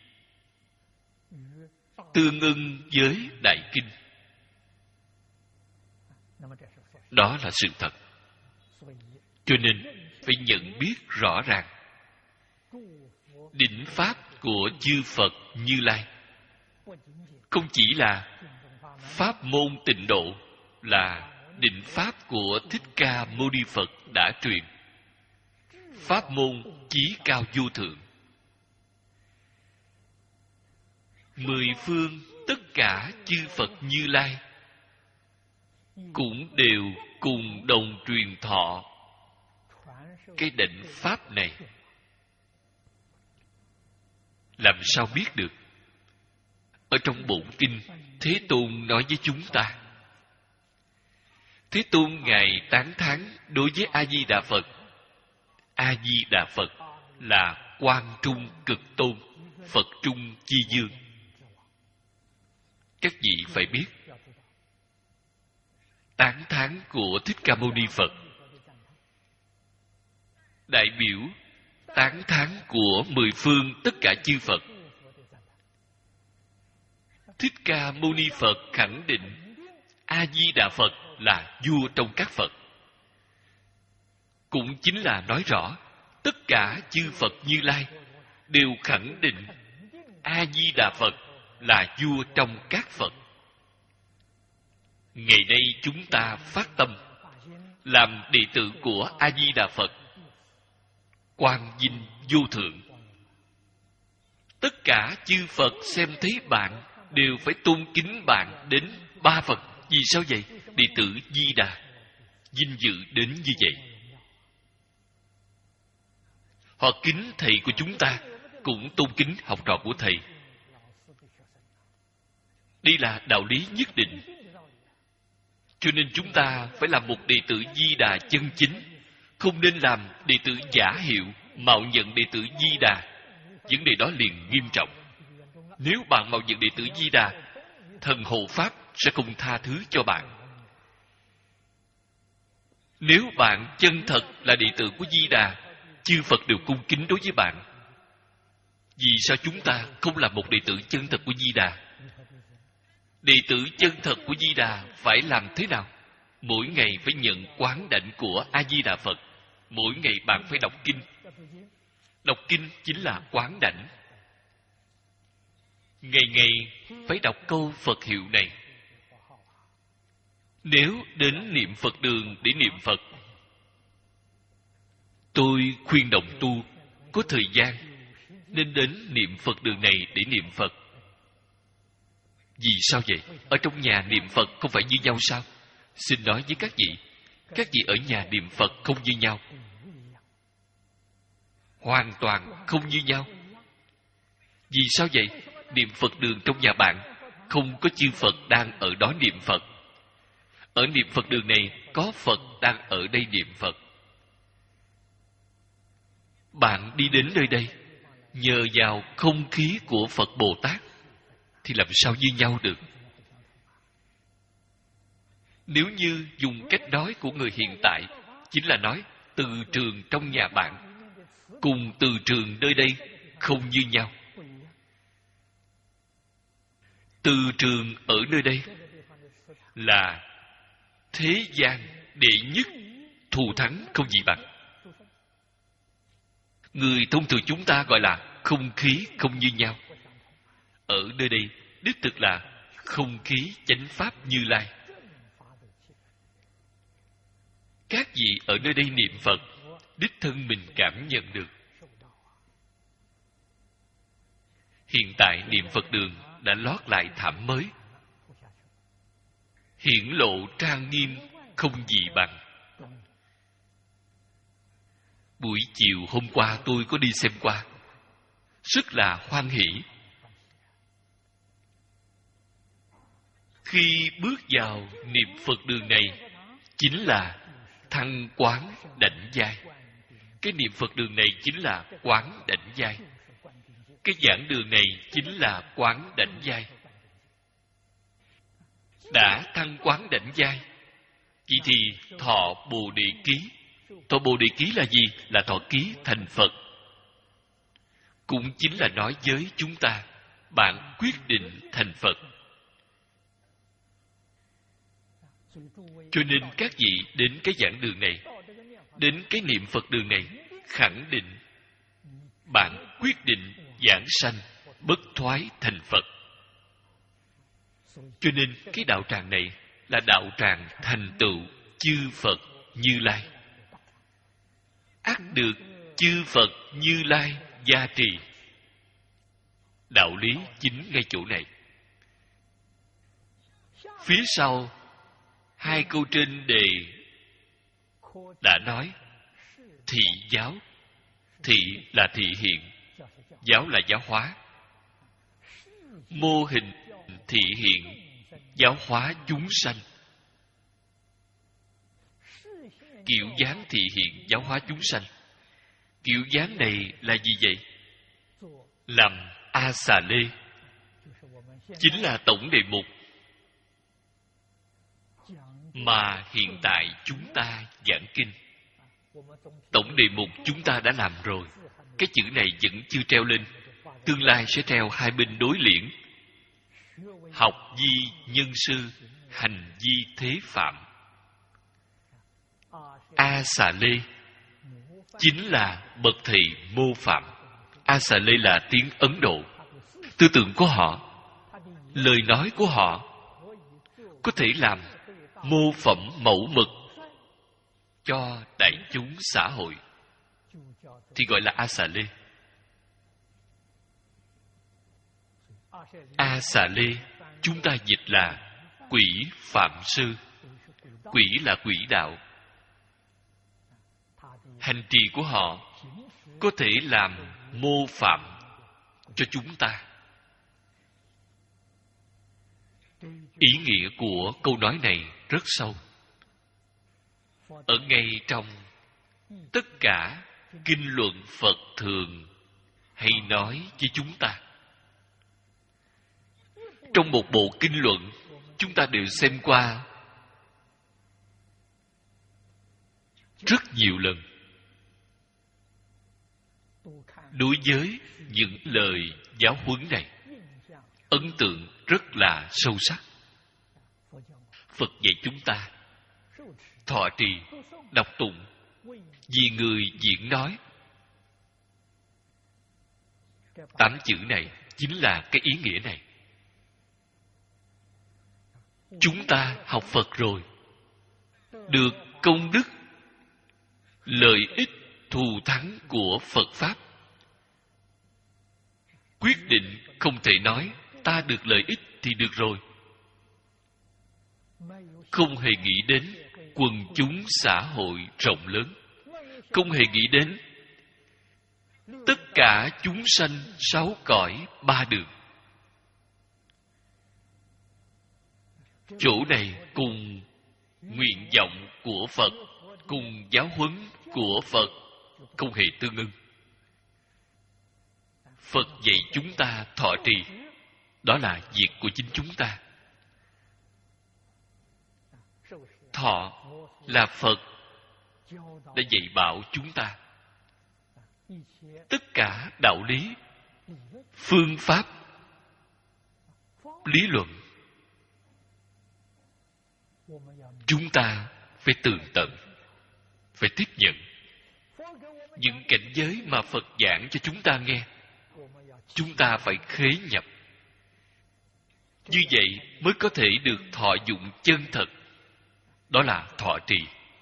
[SPEAKER 1] tương ưng với Đại Kinh. Đó là sự thật. Cho nên phải nhận biết rõ ràng đỉnh pháp của chư Phật Như Lai không chỉ là pháp môn Tịnh Độ, là định pháp của Thích Ca Mâu Ni Phật đã truyền, pháp môn chí cao vô thượng. Mười phương tất cả chư Phật Như Lai cũng đều cùng đồng truyền thọ cái định pháp này. Làm sao biết được? Ở trong bổn kinh, Thế Tôn nói với chúng ta. Thế Tôn Ngài tán thán đối với A-di-đà Phật. A-di-đà Phật là Quang Trung Cực Tôn, Phật Trung Chi Dương. Các vị phải biết, tán thán của Thích Ca Mâu Ni Phật đại biểu tán thán của mười phương tất cả chư Phật. Thích Ca Mâu Ni Phật khẳng định A-di-đà Phật là vua trong các Phật. Cũng chính là nói rõ tất cả chư Phật Như Lai đều khẳng định A-di-đà Phật là vua trong các Phật. Ngày nay chúng ta phát tâm làm đệ tử của A-di-đà Phật, quang vinh vô thượng. Tất cả chư Phật xem thấy bạn đều phải tôn kính bạn đến ba Phật. Vì sao vậy? Đệ tử Di Đà vinh dự đến như vậy. Họ kính thầy của chúng ta, cũng tôn kính học trò của thầy. Đây là đạo lý nhất định. Cho nên chúng ta phải làm một đệ tử Di Đà chân chính, không nên làm đệ tử giả hiệu, mạo nhận đệ tử Di Đà. Vấn đề đó liền nghiêm trọng. Nếu bạn mạo nhận đệ tử Di Đà, thần hộ pháp sẽ không tha thứ cho bạn. Nếu bạn chân thật là đệ tử của Di Đà, chư Phật đều cung kính đối với bạn. Vì sao chúng ta không là một đệ tử chân thật của Di Đà? Đệ tử chân thật của Di Đà phải làm thế nào? mỗi ngày phải nhận quán đảnh của A-di-đà Phật. Mỗi ngày bạn phải đọc kinh. Đọc kinh chính là quán đảnh. Ngày ngày phải đọc câu Phật hiệu này. Nếu đến niệm Phật đường để niệm Phật, tôi khuyên đồng tu có thời gian nên đến niệm Phật đường này để niệm Phật. Vì sao vậy? Ở trong nhà niệm Phật không phải như nhau sao? Xin nói với các vị, các vị ở nhà niệm Phật không như nhau. Hoàn toàn không như nhau. Vì sao vậy? Niệm Phật đường trong nhà bạn không có chư Phật đang ở đó niệm Phật. Ở niệm Phật đường này có Phật đang ở đây niệm Phật. Bạn đi đến nơi đây nhờ vào không khí của Phật Bồ Tát thì làm sao như nhau được? Nếu như dùng cách nói của người hiện tại, chính là nói từ trường trong nhà bạn cùng từ trường nơi đây không như nhau. Từ trường ở nơi đây là thế gian đệ nhất, thù thắng không gì bằng. Người thông thường chúng ta gọi là không khí không như nhau. Ở nơi đây đích thực là không khí chánh pháp Như Lai. Các vị ở nơi đây niệm Phật, đích thân mình cảm nhận được. Hiện tại niệm Phật đường đã lót lại thảm mới, hiển lộ trang nghiêm không gì bằng. Buổi chiều hôm qua tôi có đi xem qua, rất là hoan hỷ. Khi bước vào niệm Phật đường này chính là thăng quán đảnh giai. Cái niệm Phật đường này chính là quán đảnh giai. Cái giảng đường này chính là quán đảnh giai. Đã thăng quán đảnh giai, vậy thì thọ Bồ Đề Ký. Thọ Bồ Đề Ký là gì? Là thọ ký thành Phật. Cũng chính là nói với chúng ta, bạn quyết định thành Phật. Cho nên các vị đến cái giảng đường này, đến cái niệm Phật đường này, khẳng định bạn quyết định giảng sanh bất thoái thành Phật. Cho nên cái đạo tràng này là đạo tràng thành tựu chư Phật Như Lai. Ắt được chư Phật Như Lai gia trì. Đạo lý chính ngay chỗ này. Phía sau hai câu trên đề đã nói thị giáo. Thị là thị hiện, giáo là giáo hóa. Mô hình thị hiện giáo hóa chúng sanh. Kiểu dáng thị hiện giáo hóa chúng sanh. Kiểu dáng này là gì vậy? Làm A Xà Lê, chính là tổng đề mục mà hiện tại chúng ta giảng kinh. Tổng đề mục chúng ta đã làm rồi. Cái chữ này vẫn chưa treo lên. Tương lai sẽ treo hai bên đối liễn. Học di nhân sư, hành di thế phạm. A Xà Lê chính là bậc thầy mô phạm. A Xà Lê là tiếng Ấn Độ. Tư tưởng của họ, lời nói của họ có thể làm mô phẩm mẫu mực cho đại chúng xã hội, thì gọi là A Xà Lê. A Xà Lê chúng ta dịch là quỷ phạm sư. Quỷ là quỷ đạo. Hành trì của họ có thể làm mô phạm cho chúng ta. Ý nghĩa của câu nói này rất sâu. Ở ngay trong tất cả kinh luận Phật thường hay nói với chúng ta. Trong một bộ kinh luận, chúng ta đều xem qua rất nhiều lần. Đối với những lời giáo huấn này, ấn tượng rất là sâu sắc. Phật dạy chúng ta thọ trì, đọc tụng, vì người diễn nói. Tám chữ này chính là cái ý nghĩa này. Chúng ta học Phật rồi, được công đức, lợi ích thù thắng của Phật Pháp. Quyết định không thể nói ta được lợi ích thì được rồi. Không hề nghĩ đến quần chúng xã hội rộng lớn, không hề nghĩ đến tất cả chúng sanh sáu cõi ba đường. Chỗ này cùng nguyện vọng của Phật, cùng giáo huấn của Phật không hề tương ưng. Phật dạy chúng ta thọ trì, đó là việc của chính chúng ta. Thọ là Phật đã dạy bảo chúng ta. Tất cả đạo lý, phương pháp, lý luận, chúng ta phải tường tận, phải tiếp nhận. Những cảnh giới mà Phật giảng cho chúng ta nghe, chúng ta phải khế nhập. Như vậy mới có thể được thọ dụng chân thật. Đó là thọ trì.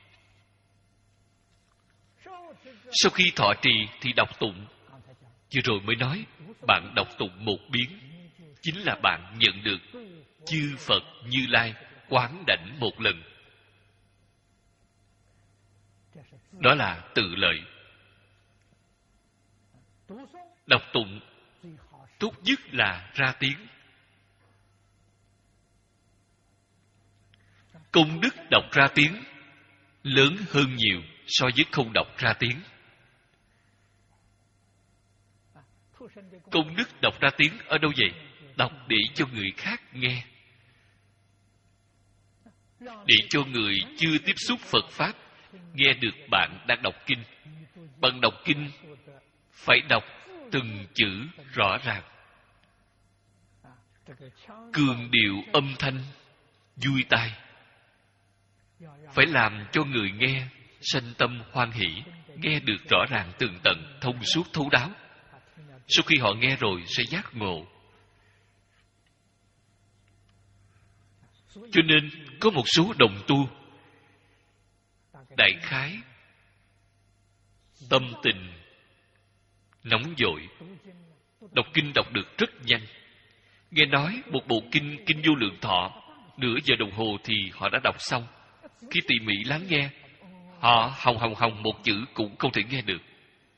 [SPEAKER 1] Sau khi thọ trì thì đọc tụng. Vừa rồi mới nói, bạn đọc tụng một biến, chính là bạn nhận được chư Phật Như Lai quán đảnh một lần. Đó là tự lợi. Đọc tụng tốt nhất là ra tiếng. Công đức đọc ra tiếng lớn hơn nhiều so với không đọc ra tiếng. Công đức đọc ra tiếng ở đâu vậy? Đọc để cho người khác nghe, để cho người chưa tiếp xúc Phật Pháp nghe được bạn đang đọc kinh. Bạn đọc kinh phải đọc từng chữ rõ ràng, cường điệu âm thanh vui tai, phải làm cho người nghe sanh tâm hoan hỷ, nghe được rõ ràng tường tận, thông suốt thấu đáo. Sau khi họ nghe rồi sẽ giác ngộ. Cho nên có một số đồng tu đại khái tâm tình nóng vội, đọc kinh đọc được rất nhanh. Nghe nói một bộ kinh Kinh Vô Lượng Thọ, nửa giờ đồng hồ thì họ đã đọc xong. Khi tỉ mỉ lắng nghe, họ hòng hòng hòng một chữ cũng không thể nghe được.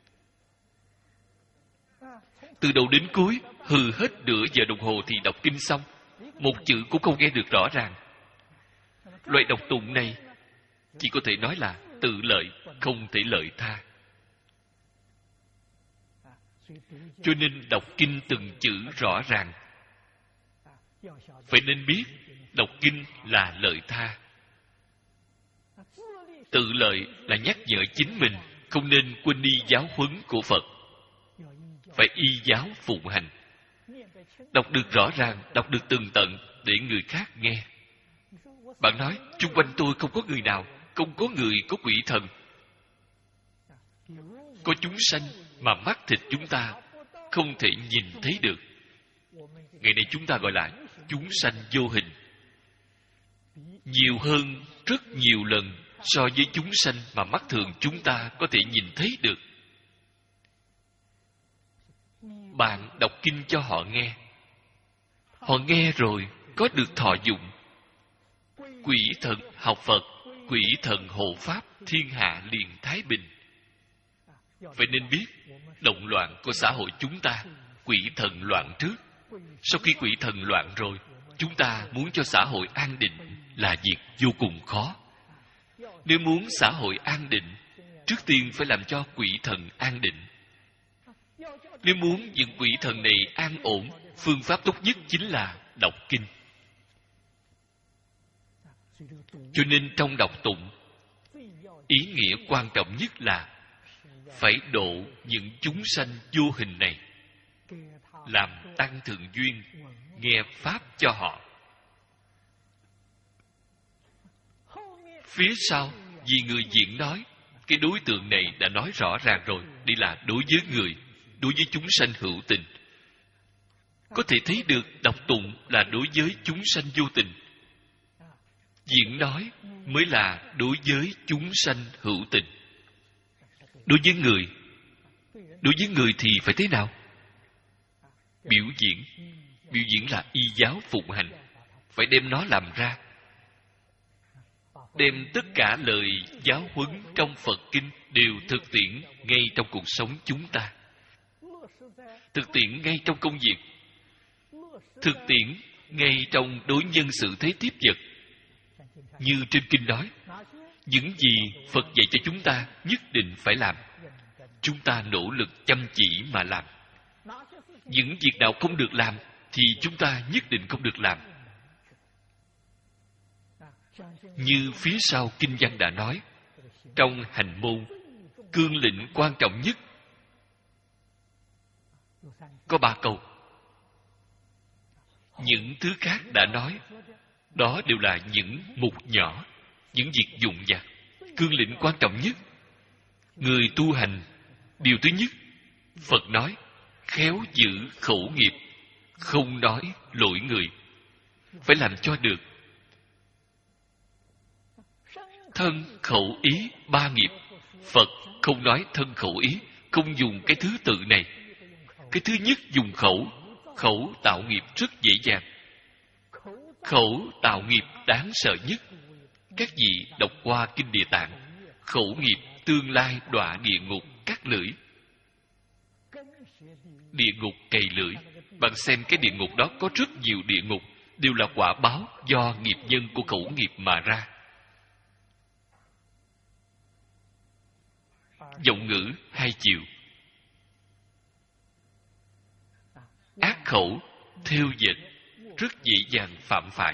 [SPEAKER 1] Từ đầu đến cuối hừ hết nửa giờ đồng hồ thì đọc kinh xong, một chữ cũng không nghe được rõ ràng. Loại đọc tụng này chỉ có thể nói là tự lợi, không thể lợi tha. Cho nên đọc kinh từng chữ rõ ràng. Phải nên biết đọc kinh là lợi tha. Tự lợi là nhắc nhở chính mình không nên quên đi giáo huấn của Phật, phải y giáo phụng hành. Đọc được rõ ràng, đọc được tường tận để người khác nghe. Bạn nói, chung quanh tôi không có người nào, không có người có quỷ thần. Có chúng sanh mà mắt thịt chúng ta không thể nhìn thấy được. Ngày nay chúng ta gọi là chúng sanh vô hình. Nhiều hơn rất nhiều lần so với chúng sanh mà mắt thường chúng ta có thể nhìn thấy được. Bạn đọc kinh cho họ nghe, họ nghe rồi có được thọ dụng. Quỷ thần học Phật, quỷ thần hộ Pháp, thiên hạ liền thái bình. Phải nên biết động loạn của xã hội chúng ta, quỷ thần loạn trước. Sau khi quỷ thần loạn rồi, chúng ta muốn cho xã hội an định là việc vô cùng khó. Nếu muốn xã hội an định, trước tiên phải làm cho quỷ thần an định. Nếu muốn những quỷ thần này an ổn, phương pháp tốt nhất chính là đọc kinh. Cho nên trong đọc tụng, ý nghĩa quan trọng nhất là phải độ những chúng sanh vô hình này, làm tăng thượng duyên, nghe pháp cho họ. Phía sau, vì người diễn nói, cái đối tượng này đã nói rõ ràng rồi, đây là đối với người, đối với chúng sanh hữu tình. Có thể thấy được đọc tụng là đối với chúng sanh vô tình. Diễn nói mới là đối với chúng sanh hữu tình. Đối với người, đối với người thì phải thế nào? Biểu diễn. Biểu diễn là y giáo phụng hành. Phải đem nó làm ra. Đem tất cả lời giáo huấn trong Phật Kinh đều thực tiễn ngay trong cuộc sống chúng ta. Thực tiễn ngay trong công việc. Thực tiễn ngay trong đối nhân xử thế tiếp vật. Như trên Kinh nói, những gì Phật dạy cho chúng ta nhất định phải làm. Chúng ta nỗ lực chăm chỉ mà làm. Những việc nào không được làm thì chúng ta nhất định không được làm. Như phía sau kinh văn đã nói, trong hành môn, cương lĩnh quan trọng nhất có ba câu. Những thứ khác đã nói, đó đều là những mục nhỏ, những việc dụng vặt. Cương lĩnh quan trọng nhất, người tu hành, điều thứ nhất, Phật nói, khéo giữ khẩu nghiệp, không nói lỗi người. Phải làm cho được. Thân khẩu ý ba nghiệp. Phật không nói thân khẩu ý, không dùng cái thứ tự này. Cái thứ nhất dùng khẩu. Khẩu tạo nghiệp rất dễ dàng. Khẩu tạo nghiệp đáng sợ nhất. Các vị đọc qua Kinh Địa Tạng, khẩu nghiệp tương lai đọa địa ngục cắt lưỡi. Địa ngục cày lưỡi. Bạn xem cái địa ngục đó có rất nhiều địa ngục, đều là quả báo do nghiệp nhân của khẩu nghiệp mà ra. Giọng ngữ hai chiều. Ác khẩu, thêu dệt, rất dễ dàng phạm phải.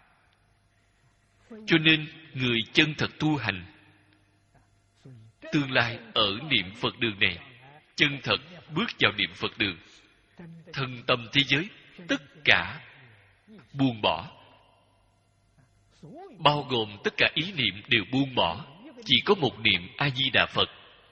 [SPEAKER 1] Cho nên, người chân thật tu hành, tương lai ở niệm Phật đường này, chân thật bước vào niệm Phật đường, thân tâm thế giới, tất cả buông bỏ. Bao gồm tất cả ý niệm đều buông bỏ, chỉ có một niệm A-di-đà Phật,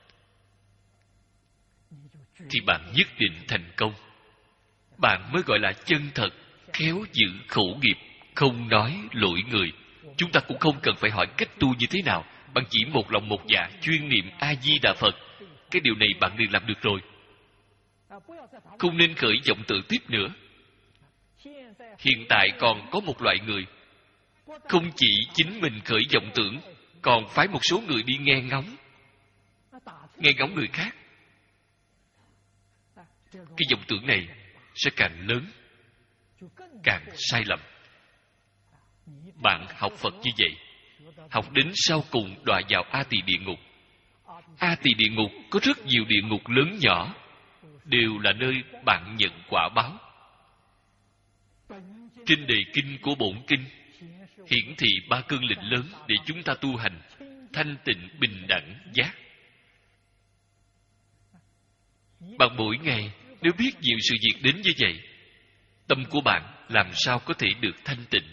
[SPEAKER 1] thì bạn nhất định thành công. Bạn mới gọi là chân thật, khéo giữ khẩu nghiệp, không nói lỗi người. Chúng ta cũng không cần phải hỏi cách tu như thế nào. Bạn chỉ một lòng một dạ chuyên niệm A-di-đà Phật. Cái điều này bạn liền làm được rồi. Không nên khởi vọng tự tiếp nữa. Hiện tại còn có một loại người, không chỉ chính mình khởi vọng tưởng, còn phái một số người đi nghe ngóng. Nghe ngóng người khác. Cái vọng tưởng này sẽ càng lớn, càng sai lầm. Bạn học Phật như vậy, học đến sau cùng đọa vào A Tỳ địa ngục. A Tỳ địa ngục có rất nhiều địa ngục lớn nhỏ, đều là nơi bạn nhận quả báo. Trên đề kinh của bổn kinh hiển thị ba cương lĩnh lớn để chúng ta tu hành thanh tịnh, bình đẳng, giác. Bạn mỗi ngày nếu biết nhiều sự việc đến như vậy, tâm của bạn làm sao có thể được thanh tịnh?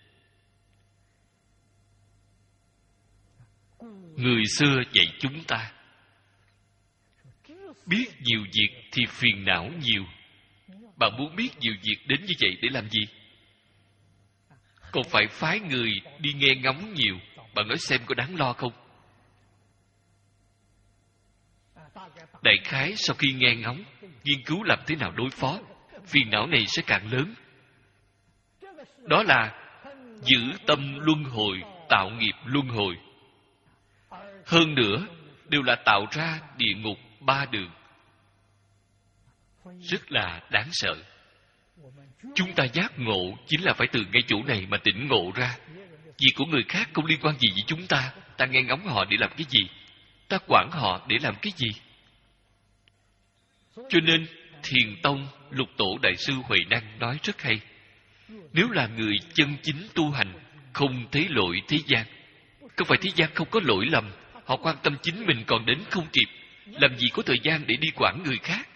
[SPEAKER 1] Người xưa dạy chúng ta, biết nhiều việc thì phiền não nhiều. Bạn muốn biết nhiều việc đến như vậy để làm gì? Còn phải phái người đi nghe ngóng nhiều. Bạn nói xem có đáng lo không? Đại khái sau khi nghe ngóng, nghiên cứu làm thế nào đối phó, phiền não này sẽ càng lớn. Đó là giữ tâm luân hồi, tạo nghiệp luân hồi. Hơn nữa, đều là tạo ra địa ngục ba đường. Rất là đáng sợ. Chúng ta giác ngộ chính là phải từ ngay chỗ này mà tỉnh ngộ ra. Việc của người khác không liên quan gì với chúng ta. Ta nghe ngóng họ để làm cái gì? Ta quản họ để làm cái gì? Cho nên, Thiền Tông Lục Tổ Đại sư Huệ Năng nói rất hay. Nếu là người chân chính tu hành, không thấy lỗi thế gian. Không phải thế gian không có lỗi lầm, họ quan tâm chính mình còn đến không kịp, làm gì có thời gian để đi quản người khác.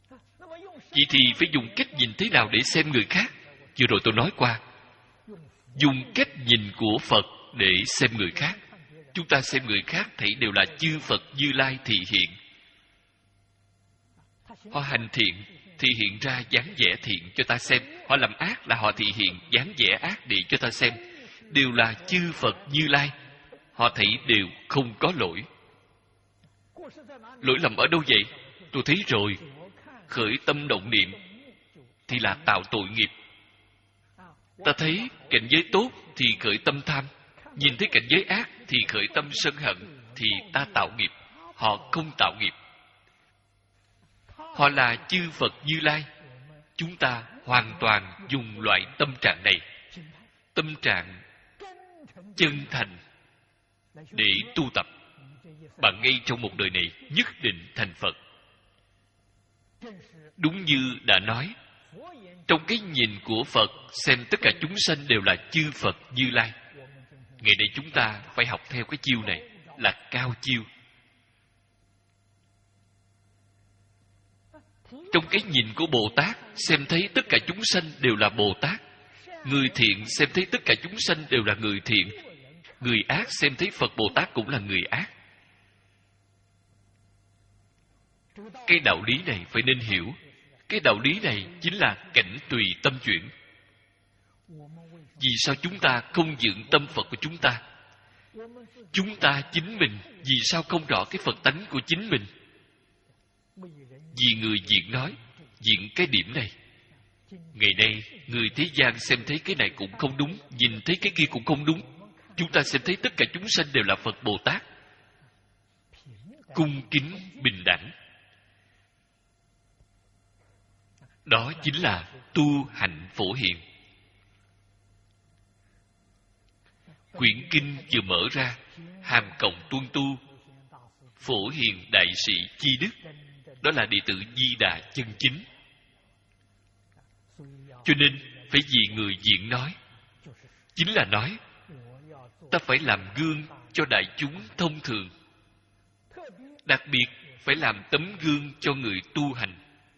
[SPEAKER 1] Vậy thì phải dùng cách nhìn thế nào để xem người khác? Vừa rồi tôi nói qua, dùng cách nhìn của Phật để xem người khác. Chúng ta xem người khác thấy đều là chư Phật Như Lai thị hiện. Họ hành thiện thì hiện ra dáng vẻ thiện cho ta xem. Họ làm ác là họ thị hiện dáng vẻ ác để cho ta xem. Đều là chư Phật Như Lai. Họ thấy đều không có lỗi. Lỗi lầm ở đâu vậy? Tôi thấy rồi. Khởi tâm động niệm thì là tạo tội nghiệp. Ta thấy cảnh giới tốt thì khởi tâm tham. Nhìn thấy cảnh giới ác thì khởi tâm sân hận. Thì ta tạo nghiệp. Họ không tạo nghiệp. Họ là chư Phật Như Lai. Chúng ta hoàn toàn dùng loại tâm trạng này, tâm trạng chân thành để tu tập. Bạn ngay trong một đời này nhất định thành Phật. Đúng như đã nói, trong cái nhìn của Phật xem tất cả chúng sanh đều là chư Phật Như Lai. Ngày nay chúng ta phải học theo cái chiêu này, là cao chiêu. Trong cái nhìn của Bồ Tát xem thấy tất cả chúng sanh đều là Bồ Tát. Người thiện xem thấy tất cả chúng sanh đều là người thiện. Người ác xem thấy Phật Bồ Tát cũng là người ác. Cái đạo lý này phải nên hiểu. Cái đạo lý này chính là cảnh tùy tâm chuyển. Vì sao chúng ta không dựng tâm Phật của chúng ta? Chúng ta chính mình vì sao không rõ cái Phật tánh của chính mình? Vì người diện nói, diện cái điểm này. Ngày nay, người thế gian xem thấy cái này cũng không đúng, nhìn thấy cái kia cũng không đúng. Chúng ta xem thấy tất cả chúng sanh đều là Phật Bồ Tát. Cung kính, bình đẳng. Đó chính là tu hành phổ hiền. Quyển kinh vừa mở ra, hàm cộng tuân tu, phổ hiền đại sĩ chi đức. Đó là đệ tử Di Đà chân chính. Cho nên phải vì người diện nói. Chính là nói ta phải làm gương cho đại chúng thông thường. Đặc biệt phải làm tấm gương cho người tu hành.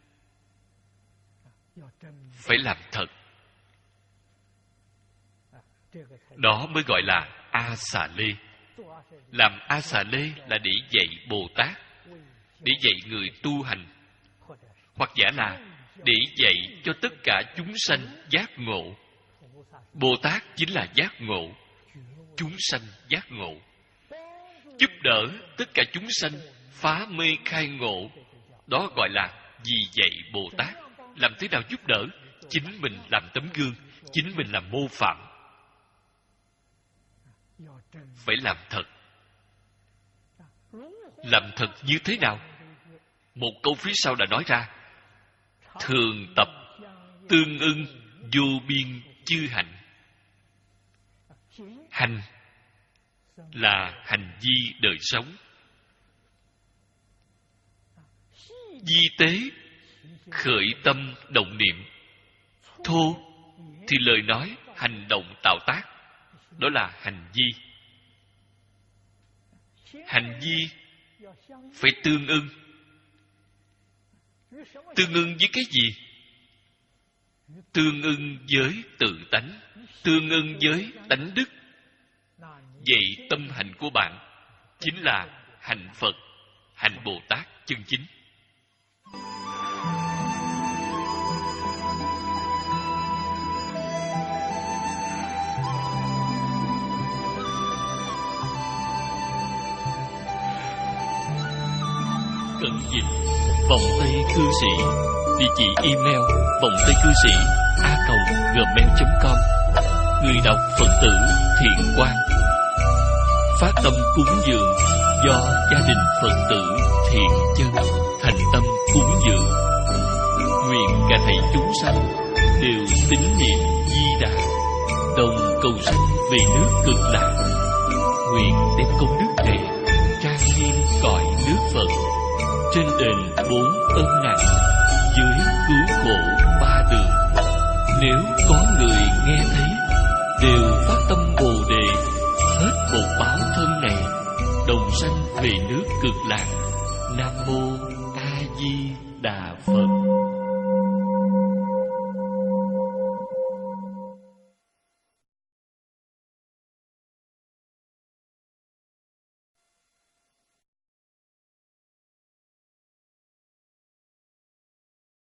[SPEAKER 1] Phải làm thật. Đó mới gọi là A Xà Lê. Làm A Xà Lê là để dạy Bồ Tát, để dạy người tu hành, hoặc giả là để dạy cho tất cả chúng sanh giác ngộ. Bồ Tát chính là giác ngộ, chúng sanh giác ngộ. Giúp đỡ tất cả chúng sanh phá mê khai ngộ. Đó gọi là vì dạy Bồ Tát. Làm thế nào giúp đỡ? Chính mình làm tấm gương, chính mình làm mô phạm. Phải làm thật. Làm thật như thế nào? Một câu phía sau đã nói ra: thường tập tương ưng vô biên chư hạnh. Hành là hành vi đời sống. Di tế khởi tâm động niệm. Thô thì lời nói, hành động tạo tác. Đó là hành vi. Hành vi phải tương ưng. Tương ưng với cái gì? Tương ưng với tự tánh, tương ưng với tánh đức. Vậy tâm hành của bạn chính là hành Phật, hành Bồ Tát chân chính. Cẩn dịch vòng tay cư sĩ. Địa chỉ email vòng tay cư sĩ a còng gmail chấm com. Người đọc Phật tử Thiện Quang. Phát tâm cúng dường do gia đình Phật tử Thiện Chân thành tâm cúng dường. Nguyện cả thảy chúng sanh đều tín niệm Di Đà, đồng cầu sanh về nước Cực Lạc. Nguyện đem công đức này trang nghiêm cõi nước Phật, trên đền bốn ân nặng, dưới cứu khổ ba đường. Nếu có người nghe thấy, đều phát tâm Bồ Đề, hết bột báo thân này, đồng sanh về nước Cực Lạc. Nam mô A Di Đà Phật.